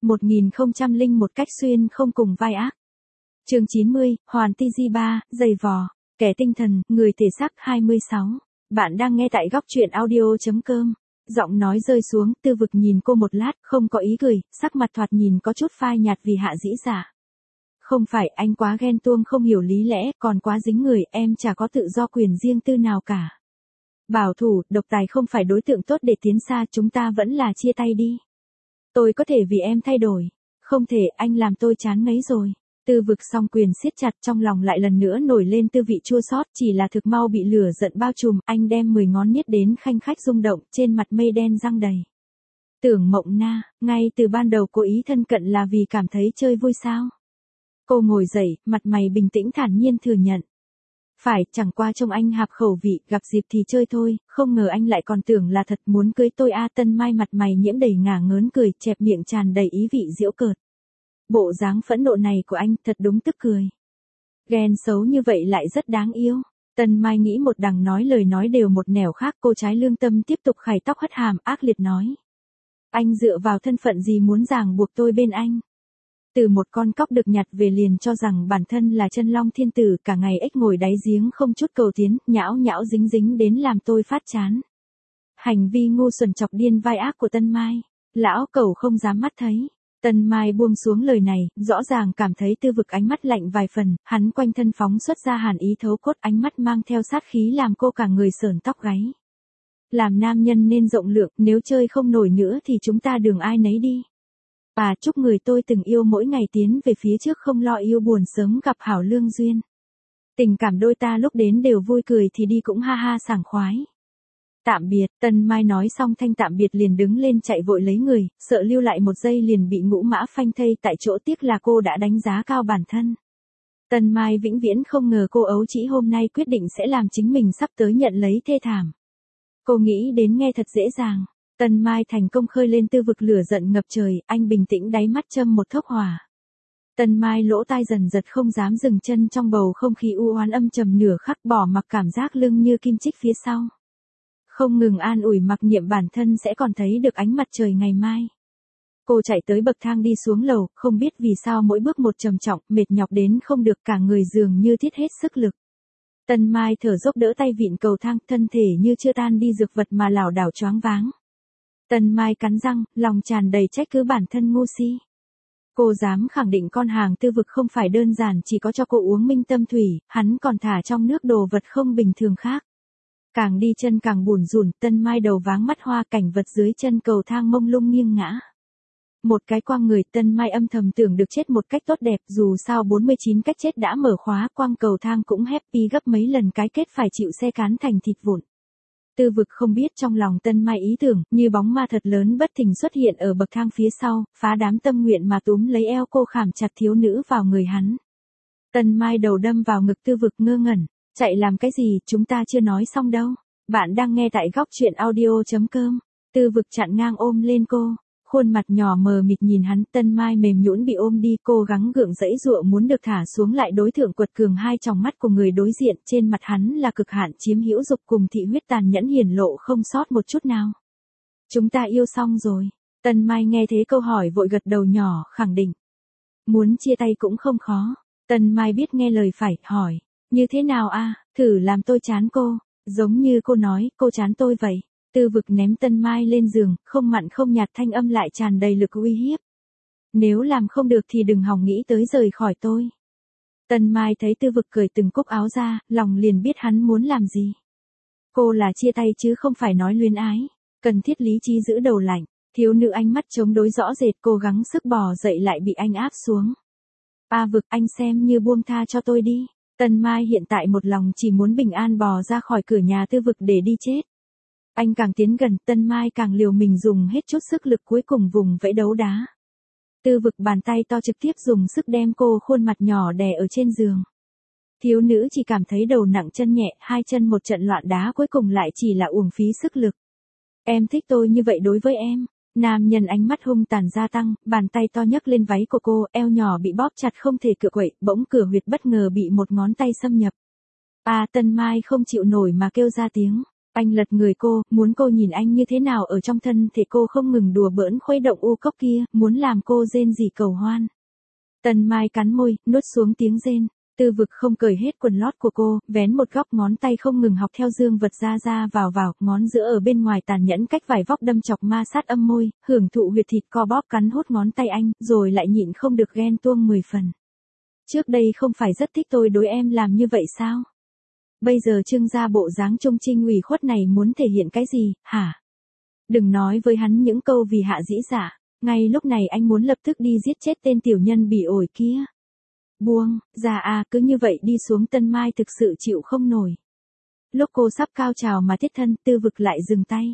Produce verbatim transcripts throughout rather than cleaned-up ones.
một nghìn không trăm lẻ một cách xuyên không cùng vai ác. Chương chín mươi, Hoàn ti gi ba, giày vò, kẻ tinh thần, người thể xác hai mươi sáu. Bạn đang nghe tại góc truyện audio.com. Giọng nói rơi xuống, Tư Vực nhìn cô một lát, không có ý cười, sắc mặt thoạt nhìn có chút phai nhạt vì Hạ Dĩ Dạ. Không phải anh quá ghen tuông không hiểu lý lẽ, còn quá dính người, em chả có tự do quyền riêng tư nào cả. Bảo thủ, độc tài không phải đối tượng tốt để tiến xa, chúng ta vẫn là chia tay đi. Tôi có thể vì em thay đổi. Không thể, anh làm tôi chán ngấy rồi. Tư Vực song quyền siết chặt, trong lòng lại lần nữa nổi lên tư vị chua xót, chỉ là thực mau bị lửa giận bao trùm, anh đem mười ngón niết đến khanh khách rung động, trên mặt mây đen răng đầy. Tưởng Mộng Na, ngay từ ban đầu cố ý thân cận là vì cảm thấy chơi vui sao? Cô ngồi dậy, mặt mày bình tĩnh thản nhiên thừa nhận. Phải, chẳng qua trông anh hạp khẩu vị, gặp dịp thì chơi thôi, không ngờ anh lại còn tưởng là thật muốn cưới tôi a. Tân Mai mặt mày nhiễm đầy ngả ngớn cười, chẹp miệng tràn đầy ý vị giễu cợt. Bộ dáng phẫn nộ này của anh thật đúng tức cười. Ghen xấu như vậy lại rất đáng yêu. Tân Mai nghĩ một đằng nói lời nói đều một nẻo khác, cô trái lương tâm tiếp tục khải tóc hất hàm ác liệt nói. Anh dựa vào thân phận gì muốn ràng buộc tôi bên anh? Từ một con cóc được nhặt về liền cho rằng bản thân là chân long thiên tử, cả ngày ếch ngồi đáy giếng không chút cầu tiến, nhão nhão dính dính đến làm tôi phát chán. Hành vi ngu xuẩn chọc điên vai ác của Tân Mai, lão cẩu không dám mắt thấy. Tân Mai buông xuống lời này, rõ ràng cảm thấy Tư Vực ánh mắt lạnh vài phần, hắn quanh thân phóng xuất ra hàn ý thấu cốt, ánh mắt mang theo sát khí làm cô cả người sởn tóc gáy. Làm nam nhân nên rộng lượng, nếu chơi không nổi nữa thì chúng ta đường ai nấy đi. À, chúc người tôi từng yêu mỗi ngày tiến về phía trước không lo yêu buồn sớm gặp hảo lương duyên. Tình cảm đôi ta lúc đến đều vui cười thì đi cũng ha ha sảng khoái. Tạm biệt, Tân Mai nói xong thanh tạm biệt liền đứng lên chạy vội lấy người, sợ lưu lại một giây liền bị ngũ mã phanh thây tại chỗ, tiếc là cô đã đánh giá cao bản thân. Tân Mai vĩnh viễn không ngờ cô ấu trĩ hôm nay quyết định sẽ làm chính mình sắp tới nhận lấy thê thảm. Cô nghĩ đến nghe thật dễ dàng. Tân Mai thành công khơi lên Tư Vực lửa giận ngập trời, anh bình tĩnh đáy mắt châm một thốc hỏa. Tân Mai lỗ tai dần giật không dám dừng chân trong bầu không khí u oán âm trầm nửa khắc, bỏ mặc cảm giác lưng như kim chích phía sau. Không ngừng an ủi mặc niệm bản thân sẽ còn thấy được ánh mặt trời ngày mai. Cô chạy tới bậc thang đi xuống lầu, không biết vì sao mỗi bước một trầm trọng, mệt nhọc đến không được, cả người dường như thiết hết sức lực. Tân Mai thở dốc đỡ tay vịn cầu thang, thân thể như chưa tan đi dược vật mà lảo đảo choáng váng. Tân Mai cắn răng, lòng tràn đầy trách cứ bản thân ngu si. Cô dám khẳng định con hàng Tư Vực không phải đơn giản chỉ có cho cô uống minh tâm thủy, hắn còn thả trong nước đồ vật không bình thường khác. Càng đi chân càng bủn rủn, Tân Mai đầu váng mắt hoa, cảnh vật dưới chân cầu thang mông lung nghiêng ngã. Một cái quăng người, Tân Mai âm thầm tưởng được chết một cách tốt đẹp, dù sao bốn mươi chín cách chết đã mở khóa, quăng cầu thang cũng happy gấp mấy lần cái kết phải chịu xe cán thành thịt vụn. Tư Vực không biết trong lòng Tân Mai ý tưởng, như bóng ma thật lớn bất thình xuất hiện ở bậc thang phía sau, phá đám tâm nguyện mà túm lấy eo cô khảm chặt thiếu nữ vào người hắn. Tân Mai đầu đâm vào ngực Tư Vực ngơ ngẩn, chạy làm cái gì, chúng ta chưa nói xong đâu. Bạn đang nghe tại góc truyện audio.com. Tư Vực chặn ngang ôm lên cô, khuôn mặt nhỏ mờ mịt nhìn hắn. Tân Mai mềm nhũn bị ôm đi, cô gắng gượng dãy dụa muốn được thả xuống lại đối thượng quật cường hai tròng mắt của người đối diện, trên mặt hắn là cực hạn chiếm hữu dục cùng thị huyết tàn nhẫn hiển lộ không sót một chút nào. Chúng ta yêu xong rồi. Tân Mai nghe thế câu hỏi vội gật đầu nhỏ, khẳng định. Muốn chia tay cũng không khó. Tân Mai biết nghe lời phải, hỏi. Như thế nào a? Thử làm tôi chán cô. Giống như cô nói, cô chán tôi vậy. Tư Vực ném Tân Mai lên giường, không mặn không nhạt, thanh âm lại tràn đầy lực uy hiếp. Nếu làm không được thì đừng hòng nghĩ tới rời khỏi tôi. Tân Mai thấy Tư Vực cởi từng cúc áo ra, lòng liền biết hắn muốn làm gì. Cô là chia tay chứ không phải nói luyến ái. Cần thiết lý trí giữ đầu lạnh. Thiếu nữ ánh mắt chống đối rõ rệt, cố gắng sức bò dậy lại bị anh áp xuống. A Vực, anh xem như buông tha cho tôi đi. Tân Mai hiện tại một lòng chỉ muốn bình an bò ra khỏi cửa nhà Tư Vực để đi chết. Anh càng tiến gần, Tân Mai càng liều mình dùng hết chút sức lực, cuối cùng vùng vẫy đấu đá. Tư Vực bàn tay to trực tiếp dùng sức đem cô khuôn mặt nhỏ đè ở trên giường. Thiếu nữ chỉ cảm thấy đầu nặng chân nhẹ, hai chân một trận loạn đá, cuối cùng lại chỉ là uổng phí sức lực. Em thích tôi như vậy đối với em. Nam nhân ánh mắt hung tàn gia tăng, bàn tay to nhấc lên váy của cô, eo nhỏ bị bóp chặt không thể cựa quậy, bỗng cửa huyệt bất ngờ bị một ngón tay xâm nhập. À, Tân Mai không chịu nổi mà kêu ra tiếng. Anh lật người cô, muốn cô nhìn anh như thế nào ở trong thân thể cô, không ngừng đùa bỡn khuấy động u cốc kia, muốn làm cô rên rỉ cầu hoan. Tân Mai cắn môi, nuốt xuống tiếng rên. Tư Vực không cởi hết quần lót của cô, vén một góc ngón tay không ngừng học theo dương vật ra ra vào vào, ngón giữa ở bên ngoài tàn nhẫn cách vài vóc đâm chọc ma sát âm môi, hưởng thụ huyệt thịt co bóp cắn hút ngón tay anh, rồi lại nhịn không được ghen tuông mười phần. Trước đây không phải rất thích tôi đối em làm như vậy sao? Bây giờ trưng ra bộ dáng trung trinh ủy khuất này muốn thể hiện cái gì, hả? Đừng nói với hắn những câu vì hạ dĩ dạ, ngay lúc này anh muốn lập tức đi giết chết tên tiểu nhân bỉ ổi kia. Buông, ra à, cứ như vậy đi xuống. Tân Mai thực sự chịu không nổi. Lúc cô sắp cao trào mà thiết thân, Tư Vực lại dừng tay.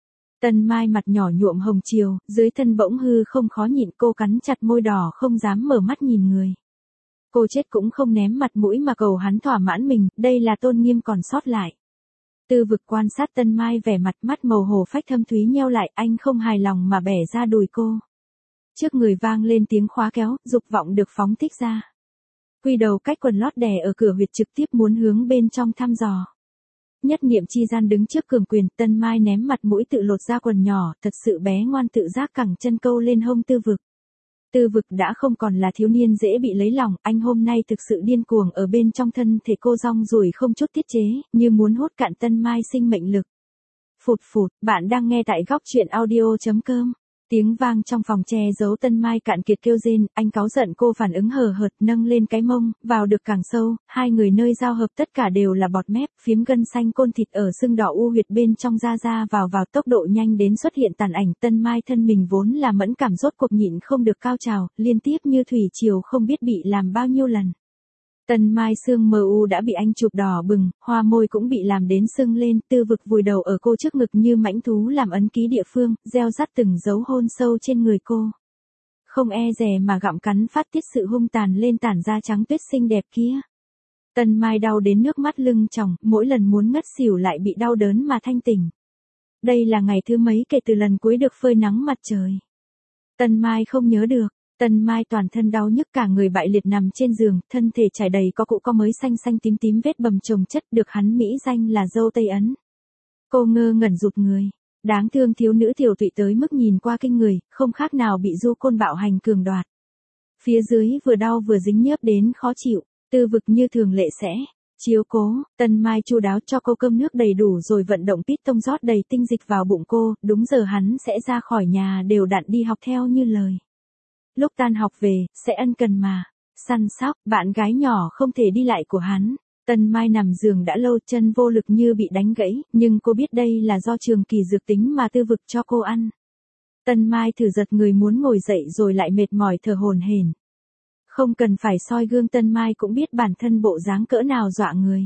Tân Mai mặt nhỏ nhuộm hồng chiều, dưới thân bỗng hư không khó nhịn, cô cắn chặt môi đỏ không dám mở mắt nhìn người. Cô chết cũng không ném mặt mũi mà cầu hắn thỏa mãn mình, đây là tôn nghiêm còn sót lại. Tư Vực quan sát Tân Mai vẻ mặt, mắt màu hồ phách thâm thúy nheo lại, anh không hài lòng mà bẻ ra đùi cô. Trước người vang lên tiếng khóa kéo, dục vọng được phóng thích ra. Quy đầu cách quần lót đè ở cửa huyệt trực tiếp muốn hướng bên trong thăm dò. Nhất niệm chi gian đứng trước cường quyền, Tân Mai ném mặt mũi tự lột ra quần nhỏ, thật sự bé ngoan tự giác cẳng chân câu lên hông Tư Vực. Tư Vực đã không còn là thiếu niên dễ bị lấy lòng, anh hôm nay thực sự điên cuồng ở bên trong thân thể cô, rong ruổi không chút tiết chế, như muốn hút cạn Tân Mai sinh mệnh lực. Phụt phụt, bạn đang nghe tại góc truyện audio chấm com. Tiếng vang trong phòng che giấu Tân Mai cạn kiệt kêu rên, anh cáu giận cô phản ứng hờ hợt, nâng lên cái mông, vào được càng sâu, hai người nơi giao hợp tất cả đều là bọt mép, phiếm gân xanh côn thịt ở xương đỏ u huyệt bên trong ra ra vào vào, tốc độ nhanh đến xuất hiện tàn ảnh. Tân Mai thân mình vốn là mẫn cảm rốt cuộc nhịn không được cao trào, liên tiếp như thủy triều không biết bị làm bao nhiêu lần. Tân Mai xương mờ u đã bị anh chụp đỏ bừng, hoa môi cũng bị làm đến sưng lên, Tư Vực vùi đầu ở cô trước ngực như mãnh thú làm ấn ký địa phương, gieo rắt từng dấu hôn sâu trên người cô. Không e dè mà gặm cắn phát tiết sự hung tàn lên tản da trắng tuyết xinh đẹp kia. Tân Mai đau đến nước mắt lưng tròng, mỗi lần muốn ngất xỉu lại bị đau đớn mà thanh tỉnh. Đây là ngày thứ mấy kể từ lần cuối được phơi nắng mặt trời. Tân Mai không nhớ được. Tân Mai toàn thân đau nhức, cả người bại liệt nằm trên giường, thân thể trải đầy có cụ có mới xanh xanh tím tím vết bầm chồng chất, được hắn mỹ danh là dâu Tây Ấn. Cô ngơ ngẩn rụt người. Đáng thương thiếu nữ tiểu tụy tới mức nhìn qua kinh người, không khác nào bị du côn bạo hành cường đoạt. Phía dưới vừa đau vừa dính nhớp đến khó chịu, Tư Vực như thường lệ sẽ chiếu cố. Tân Mai chu đáo cho cô cơm nước đầy đủ rồi vận động pít tông rót đầy tinh dịch vào bụng cô, đúng giờ hắn sẽ ra khỏi nhà đều đặn đi học theo như lời. Lúc tan học về, sẽ ân cần mà săn sóc, bạn gái nhỏ không thể đi lại của hắn. Tân Mai nằm giường đã lâu, chân vô lực như bị đánh gãy, nhưng cô biết đây là do trường kỳ dược tính mà Tư Vực cho cô ăn. Tân Mai thử giật người muốn ngồi dậy rồi lại mệt mỏi thở hổn hển. Không cần phải soi gương, Tân Mai cũng biết bản thân bộ dáng cỡ nào dọa người.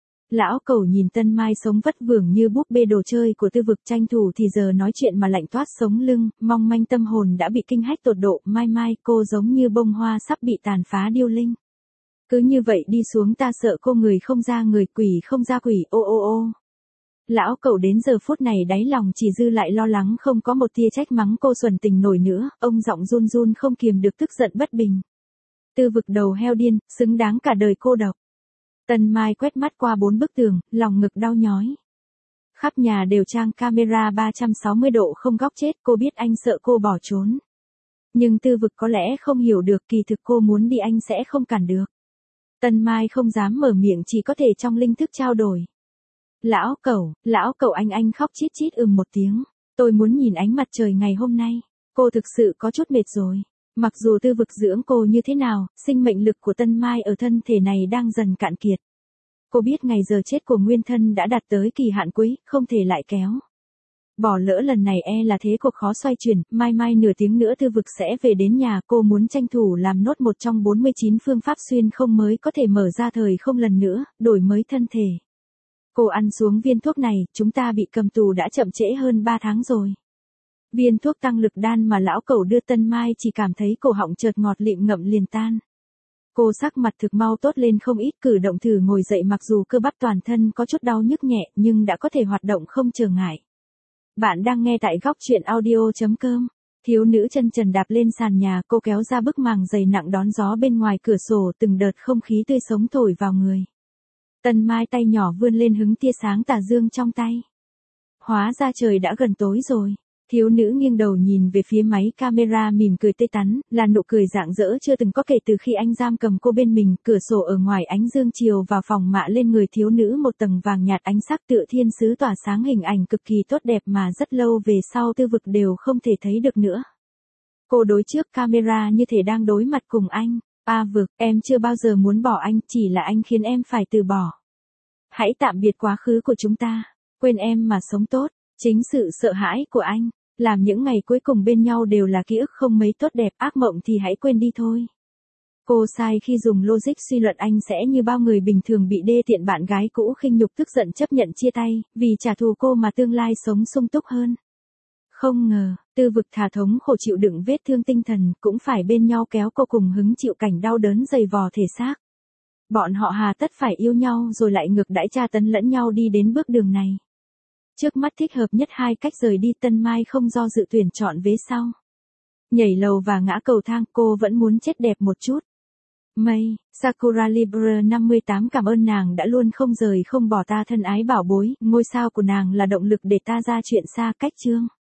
Lão Cẩu nhìn Tân Mai sống vất vưởng như búp bê đồ chơi của Tư Vực, tranh thủ thì giờ nói chuyện mà lạnh toát sống lưng, mong manh tâm hồn đã bị kinh hách tột độ. Mai Mai, cô giống như bông hoa sắp bị tàn phá điêu linh. Cứ như vậy đi xuống ta sợ cô người không ra người, quỷ không ra quỷ, ô ô ô. Lão Cẩu đến giờ phút này đáy lòng chỉ dư lại lo lắng, không có một tia trách mắng cô xuẩn tình nổi nữa, ông giọng run run không kiềm được tức giận bất bình. Tư Vực đầu heo điên, xứng đáng cả đời cô độc. Tân Mai quét mắt qua bốn bức tường, lòng ngực đau nhói. Khắp nhà đều trang camera ba trăm sáu mươi độ không góc chết, cô biết anh sợ cô bỏ trốn. Nhưng Tư Vực có lẽ không hiểu được, kỳ thực cô muốn đi anh sẽ không cản được. Tân Mai không dám mở miệng, chỉ có thể trong linh thức trao đổi. Lão Cẩu, lão Cẩu, anh anh khóc chít chít ừm một tiếng. Tôi muốn nhìn ánh mặt trời ngày hôm nay. Cô thực sự có chút mệt rồi. Mặc dù Tư Vực dưỡng cô như thế nào, sinh mệnh lực của Tân Mai ở thân thể này đang dần cạn kiệt. Cô biết ngày giờ chết của nguyên thân đã đạt tới kỳ hạn cuối, không thể lại kéo. Bỏ lỡ lần này e là thế cuộc khó xoay chuyển, mai mai nửa tiếng nữa Tư Vực sẽ về đến nhà, cô muốn tranh thủ làm nốt một trong bốn mươi chín phương pháp xuyên không mới có thể mở ra thời không lần nữa, đổi mới thân thể. Cô ăn xuống viên thuốc này, chúng ta bị cầm tù đã chậm trễ hơn ba tháng rồi. Viên thuốc tăng lực đan mà lão Cẩu đưa Tân Mai chỉ cảm thấy cổ họng chợt ngọt lịm ngậm liền tan. Cô sắc mặt thực mau tốt lên không ít, cử động thử ngồi dậy, mặc dù cơ bắp toàn thân có chút đau nhức nhẹ nhưng đã có thể hoạt động không trở ngại. Bạn đang nghe tại góc truyện audio chấm com. Thiếu nữ chân trần đạp lên sàn nhà, cô kéo ra bức màng dày nặng đón gió bên ngoài cửa sổ, từng đợt không khí tươi sống thổi vào người. Tân Mai tay nhỏ vươn lên hứng tia sáng tà dương trong tay. Hóa ra trời đã gần tối rồi. Thiếu nữ nghiêng đầu nhìn về phía máy camera mỉm cười tươi tắn, là nụ cười rạng rỡ chưa từng có kể từ khi anh giam cầm cô bên mình. Cửa sổ ở ngoài ánh dương chiều vào phòng mạ lên người thiếu nữ một tầng vàng nhạt ánh sắc tựa thiên sứ tỏa sáng, hình ảnh cực kỳ tốt đẹp mà rất lâu về sau Tư Vực đều không thể thấy được nữa. Cô đối trước camera như thể đang đối mặt cùng anh. A Vực, em chưa bao giờ muốn bỏ anh, chỉ là anh khiến em phải từ bỏ. Hãy tạm biệt quá khứ của chúng ta, quên em mà sống tốt. Chính sự sợ hãi của anh, làm những ngày cuối cùng bên nhau đều là ký ức không mấy tốt đẹp, ác mộng thì hãy quên đi thôi. Cô sai khi dùng logic suy luận anh sẽ như bao người bình thường bị đê tiện bạn gái cũ khinh nhục, tức giận chấp nhận chia tay, vì trả thù cô mà tương lai sống sung túc hơn. Không ngờ, Tư Vực thà thống khổ chịu đựng vết thương tinh thần, cũng phải bên nhau kéo cô cùng hứng chịu cảnh đau đớn dày vò thể xác. Bọn họ hà tất phải yêu nhau rồi lại ngược đãi tra tấn lẫn nhau đi đến bước đường này. Trước mắt thích hợp nhất hai cách rời đi, Tân Mai không do dự tuyển chọn vế sau. Nhảy lầu và ngã cầu thang, cô vẫn muốn chết đẹp một chút. Mây, Sakura Libre năm mươi tám cảm ơn nàng đã luôn không rời không bỏ ta thân ái bảo bối, ngôi sao của nàng là động lực để ta ra chuyện xa cách chương.